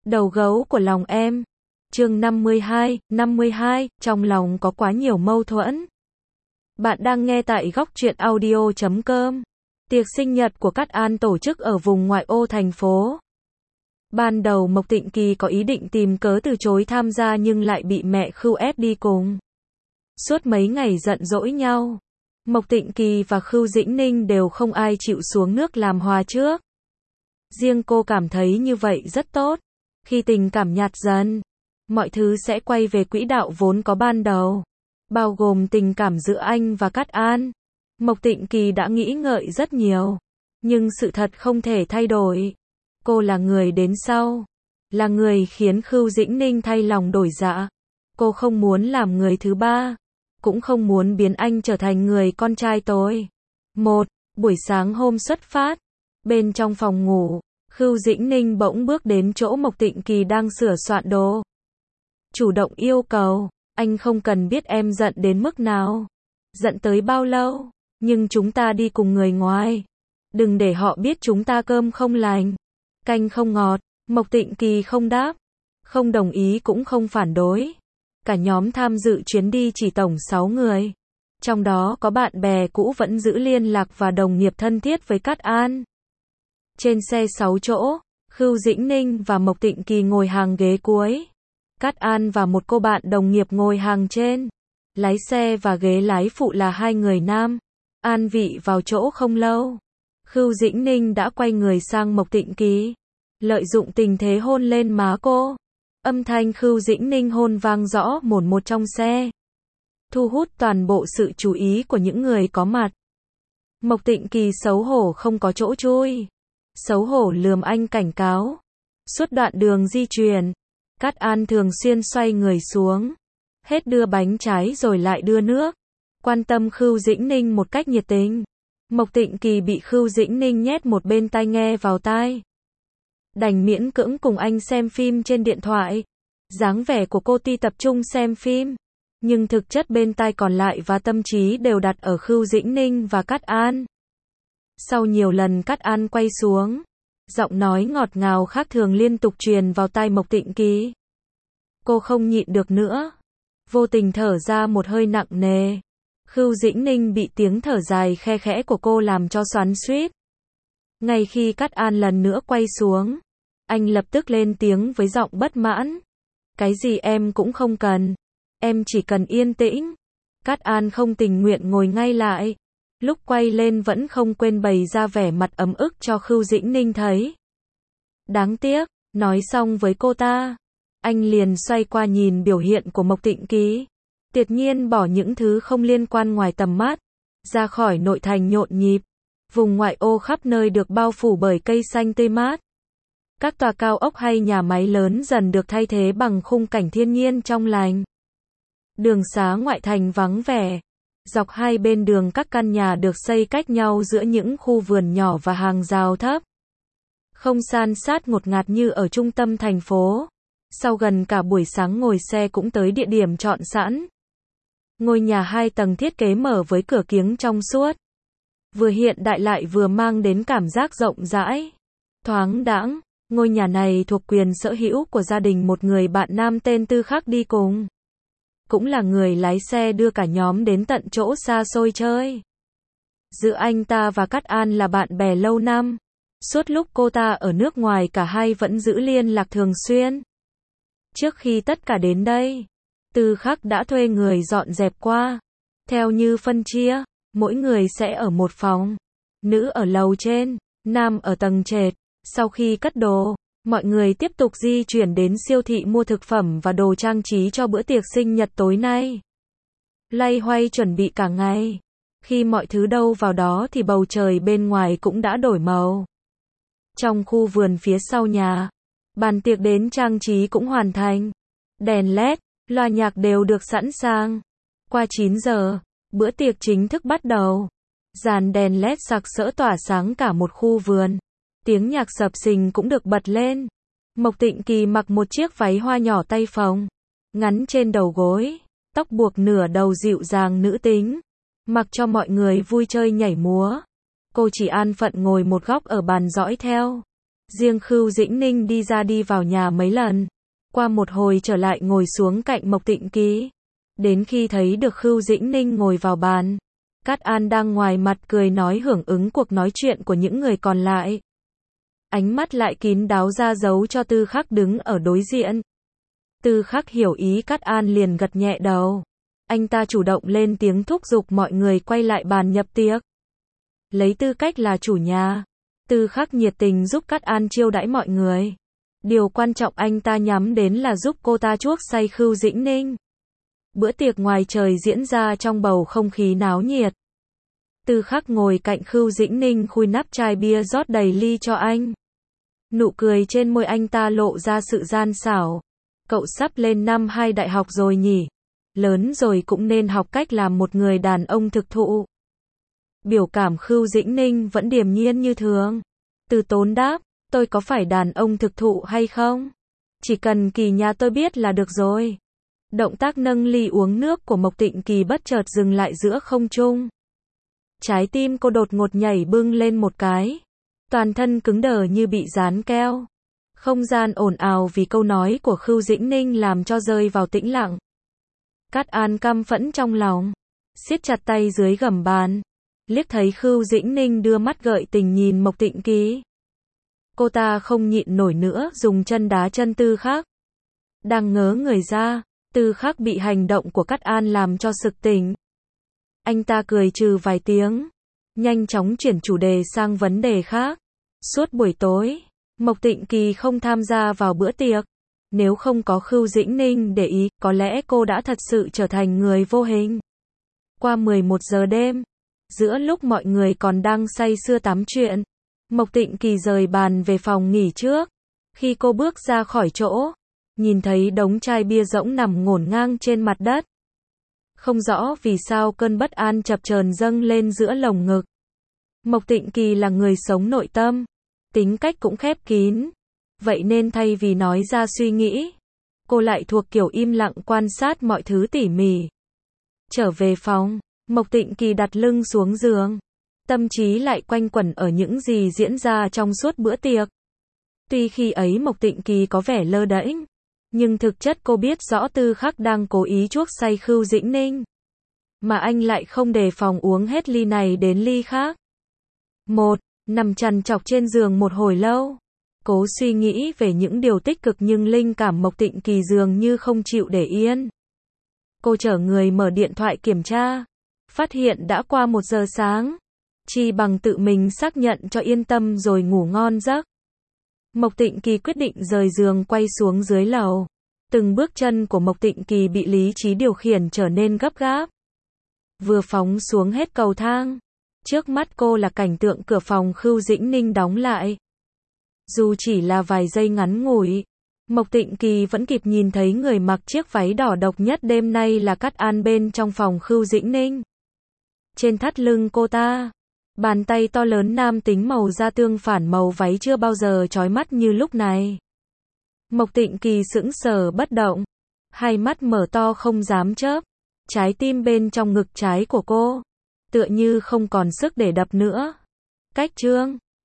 Đầu gấu của lòng em. Chương 52, trong lòng có quá nhiều mâu thuẫn. Bạn đang nghe tại góc truyện audio.com. Tiệc sinh nhật của Cát An tổ chức ở vùng ngoại ô thành phố. Ban đầu Mộc Tịnh Kỳ có ý định tìm cớ từ chối tham gia nhưng lại bị mẹ Khưu ép đi cùng. Suốt mấy ngày giận dỗi nhau, Mộc Tịnh Kỳ và Khưu Dĩnh Ninh đều không ai chịu xuống nước làm hòa trước. Riêng cô cảm thấy như vậy rất tốt. Khi tình cảm nhạt dần, mọi thứ sẽ quay về quỹ đạo vốn có ban đầu, bao gồm tình cảm giữa anh và Cát An. Mộc Tịnh Kỳ đã nghĩ ngợi rất nhiều, nhưng sự thật không thể thay đổi. Cô là người đến sau, là người khiến Khưu Dĩnh Ninh thay lòng đổi dạ. Cô không muốn làm người thứ ba, cũng không muốn biến anh trở thành người con trai tôi. Buổi sáng hôm xuất phát, bên trong phòng ngủ, Khưu Dĩnh Ninh bỗng bước đến chỗ Mộc Tịnh Kỳ đang sửa soạn đồ. Chủ động yêu cầu, anh không cần biết em giận đến mức nào, giận tới bao lâu, nhưng chúng ta đi cùng người ngoài. Đừng để họ biết chúng ta cơm không lành, canh không ngọt. Mộc Tịnh Kỳ không đáp, không đồng ý cũng không phản đối. Cả nhóm tham dự chuyến đi chỉ tổng 6 người. Trong đó có bạn bè cũ vẫn giữ liên lạc và đồng nghiệp thân thiết với Cát An. Trên xe 6 chỗ, Khưu Dĩnh Ninh và Mộc Tịnh Kỳ ngồi hàng ghế cuối. Cát An và một cô bạn đồng nghiệp ngồi hàng trên. Lái xe và ghế lái phụ là hai người nam. An vị vào chỗ không lâu, Khưu Dĩnh Ninh đã quay người sang Mộc Tịnh Kỳ, lợi dụng tình thế hôn lên má cô. Âm thanh Khưu Dĩnh Ninh hôn vang rõ mồn một trong xe, thu hút toàn bộ sự chú ý của những người có mặt. Mộc Tịnh Kỳ xấu hổ không có chỗ chui, xấu hổ lườm anh cảnh cáo. Suốt đoạn đường di chuyển, Cát An thường xuyên xoay người xuống, hết đưa bánh trái rồi lại đưa nước, quan tâm Khưu Dĩnh Ninh một cách nhiệt tình. Mộc Tịnh Kỳ bị Khưu Dĩnh Ninh nhét một bên tai nghe vào tai, đành miễn cưỡng cùng anh xem phim trên điện thoại. Dáng vẻ của cô ti tập trung xem phim, nhưng thực chất bên tai còn lại và tâm trí đều đặt ở Khưu Dĩnh Ninh và Cát An. Sau nhiều lần Cát An quay xuống, giọng nói ngọt ngào khác thường liên tục truyền vào tai Mộc Tịnh Kỳ. Cô không nhịn được nữa, vô tình thở ra một hơi nặng nề. Khưu Dĩnh Ninh bị tiếng thở dài khe khẽ của cô làm cho xoắn xuýt. Ngay khi Cát An lần nữa quay xuống, anh lập tức lên tiếng với giọng bất mãn. Cái gì em cũng không cần, em chỉ cần yên tĩnh. Cát An không tình nguyện ngồi ngay lại, lúc quay lên vẫn không quên bày ra vẻ mặt ấm ức cho Khưu Dĩnh Ninh thấy. Đáng tiếc, nói xong với cô ta, anh liền xoay qua nhìn biểu hiện của Mộc Tịnh Kỳ. Tuyệt nhiên bỏ những thứ không liên quan ngoài tầm mắt, ra khỏi nội thành nhộn nhịp. Vùng ngoại ô khắp nơi được bao phủ bởi cây xanh tươi mát. Các tòa cao ốc hay nhà máy lớn dần được thay thế bằng khung cảnh thiên nhiên trong lành. Đường xá ngoại thành vắng vẻ. Dọc hai bên đường các căn nhà được xây cách nhau giữa những khu vườn nhỏ và hàng rào thấp. Không san sát ngột ngạt như ở trung tâm thành phố. Sau gần cả buổi sáng ngồi xe cũng tới địa điểm chọn sẵn. Ngôi nhà 2 tầng thiết kế mở với cửa kiếng trong suốt. Vừa hiện đại lại vừa mang đến cảm giác rộng rãi, thoáng đãng. Ngôi nhà này thuộc quyền sở hữu của gia đình một người bạn nam tên Tư Khắc đi cùng. Cũng là người lái xe đưa cả nhóm đến tận chỗ xa xôi chơi. Giữa anh ta và Cát An là bạn bè lâu năm. Suốt lúc cô ta ở nước ngoài cả hai vẫn giữ liên lạc thường xuyên. Trước khi tất cả đến đây, Tư Khắc đã thuê người dọn dẹp qua. Theo như phân chia, mỗi người sẽ ở một phòng. Nữ ở lầu trên, nam ở tầng trệt. Sau khi cất đồ, mọi người tiếp tục di chuyển đến siêu thị mua thực phẩm và đồ trang trí cho bữa tiệc sinh nhật tối nay. Loay hoay chuẩn bị cả ngày. Khi mọi thứ đâu vào đó thì bầu trời bên ngoài cũng đã đổi màu. Trong khu vườn phía sau nhà, bàn tiệc đến trang trí cũng hoàn thành. Đèn LED, loa nhạc đều được sẵn sàng. Qua 9 giờ, bữa tiệc chính thức bắt đầu. Dàn đèn LED sặc sỡ tỏa sáng cả một khu vườn. Tiếng nhạc sập sình cũng được bật lên. Mộc Tịnh Kỳ mặc một chiếc váy hoa nhỏ tay phồng, ngắn trên đầu gối, tóc buộc nửa đầu dịu dàng nữ tính, mặc cho mọi người vui chơi nhảy múa. Cô chỉ an phận ngồi một góc ở bàn dõi theo. Riêng Khưu Dĩnh Ninh đi ra đi vào nhà mấy lần. Qua một hồi trở lại ngồi xuống cạnh Mộc Tịnh Kỳ. Đến khi thấy được Khưu Dĩnh Ninh ngồi vào bàn, Cát An đang ngoài mặt cười nói hưởng ứng cuộc nói chuyện của những người còn lại. Ánh mắt lại kín đáo ra dấu cho Tư Khắc đứng ở đối diện. Tư Khắc hiểu ý Cát An liền gật nhẹ đầu. Anh ta chủ động lên tiếng thúc giục mọi người quay lại bàn nhập tiệc. Lấy tư cách là chủ nhà, Tư Khắc nhiệt tình giúp Cát An chiêu đãi mọi người. Điều quan trọng anh ta nhắm đến là giúp cô ta chuốc say Khưu Dĩnh Ninh. Bữa tiệc ngoài trời diễn ra trong bầu không khí náo nhiệt. Tư Khắc ngồi cạnh Khưu Dĩnh Ninh khui nắp chai bia rót đầy ly cho anh. Nụ cười trên môi anh ta lộ ra sự gian xảo. Cậu sắp lên năm 2 đại học rồi nhỉ? Lớn rồi cũng nên học cách làm một người đàn ông thực thụ. Biểu cảm Khưu Dĩnh Ninh vẫn điềm nhiên như thường. Từ Tốn đáp, tôi có phải đàn ông thực thụ hay không? Chỉ cần Kỳ nhà tôi biết là được rồi. Động tác nâng ly uống nước của Mộc Tịnh Kỳ bất chợt dừng lại giữa không trung. Trái tim cô đột ngột nhảy bưng lên một cái. Toàn thân cứng đờ như bị dán keo. Không gian ồn ào vì câu nói của Khưu Dĩnh Ninh làm cho rơi vào tĩnh lặng. Cát An căm phẫn trong lòng, siết chặt tay dưới gầm bàn. Liếc thấy Khưu Dĩnh Ninh đưa mắt gợi tình nhìn Mộc Tịnh Kỳ. Cô ta không nhịn nổi nữa dùng chân đá chân Tư Khắc. Đang ngớ người ra, Tư Khắc bị hành động của Cát An làm cho sực tỉnh. Anh ta cười trừ vài tiếng, nhanh chóng chuyển chủ đề sang vấn đề khác. Suốt buổi tối, Mộc Tịnh Kỳ không tham gia vào bữa tiệc. Nếu không có Khưu Dĩnh Ninh để ý, có lẽ cô đã thật sự trở thành người vô hình. Qua 11 giờ đêm, giữa lúc mọi người còn đang say sưa tám chuyện, Mộc Tịnh Kỳ rời bàn về phòng nghỉ trước. Khi cô bước ra khỏi chỗ, nhìn thấy đống chai bia rỗng nằm ngổn ngang trên mặt đất. Không rõ vì sao cơn bất an chập chờn dâng lên giữa lồng ngực. Mộc Tịnh Kỳ là người sống nội tâm, tính cách cũng khép kín. Vậy nên thay vì nói ra suy nghĩ, cô lại thuộc kiểu im lặng quan sát mọi thứ tỉ mỉ. Trở về phòng, Mộc Tịnh Kỳ đặt lưng xuống giường. Tâm trí lại quanh quẩn ở những gì diễn ra trong suốt bữa tiệc. Tuy khi ấy Mộc Tịnh Kỳ có vẻ lơ đễnh, nhưng thực chất cô biết rõ Tư Khắc đang cố ý chuốc say Khưu Dĩnh Ninh. Mà anh lại không đề phòng uống hết ly này đến ly khác. Nằm trằn trọc trên giường một hồi lâu. Cố suy nghĩ về những điều tích cực nhưng linh cảm Mộc Tịnh Kỳ dường như không chịu để yên. Cô chở người mở điện thoại kiểm tra. Phát hiện đã qua 1 giờ sáng. Chi bằng tự mình xác nhận cho yên tâm rồi ngủ ngon giấc. Mộc Tịnh Kỳ quyết định rời giường quay xuống dưới lầu. Từng bước chân của Mộc Tịnh Kỳ bị lý trí điều khiển trở nên gấp gáp. Vừa phóng xuống hết cầu thang, trước mắt cô là cảnh tượng cửa phòng Khưu Dĩnh Ninh đóng lại. Dù chỉ là vài giây ngắn ngủi, Mộc Tịnh Kỳ vẫn kịp nhìn thấy người mặc chiếc váy đỏ độc nhất đêm nay là Cát An bên trong phòng Khưu Dĩnh Ninh. Trên thắt lưng cô ta, bàn tay to lớn nam tính màu da tương phản màu váy chưa bao giờ chói mắt như lúc này. Mộc Tịnh Kỳ sững sờ bất động, hai mắt mở to không dám chớp, trái tim bên trong ngực trái của cô tựa như không còn sức để đập nữa. Cách chương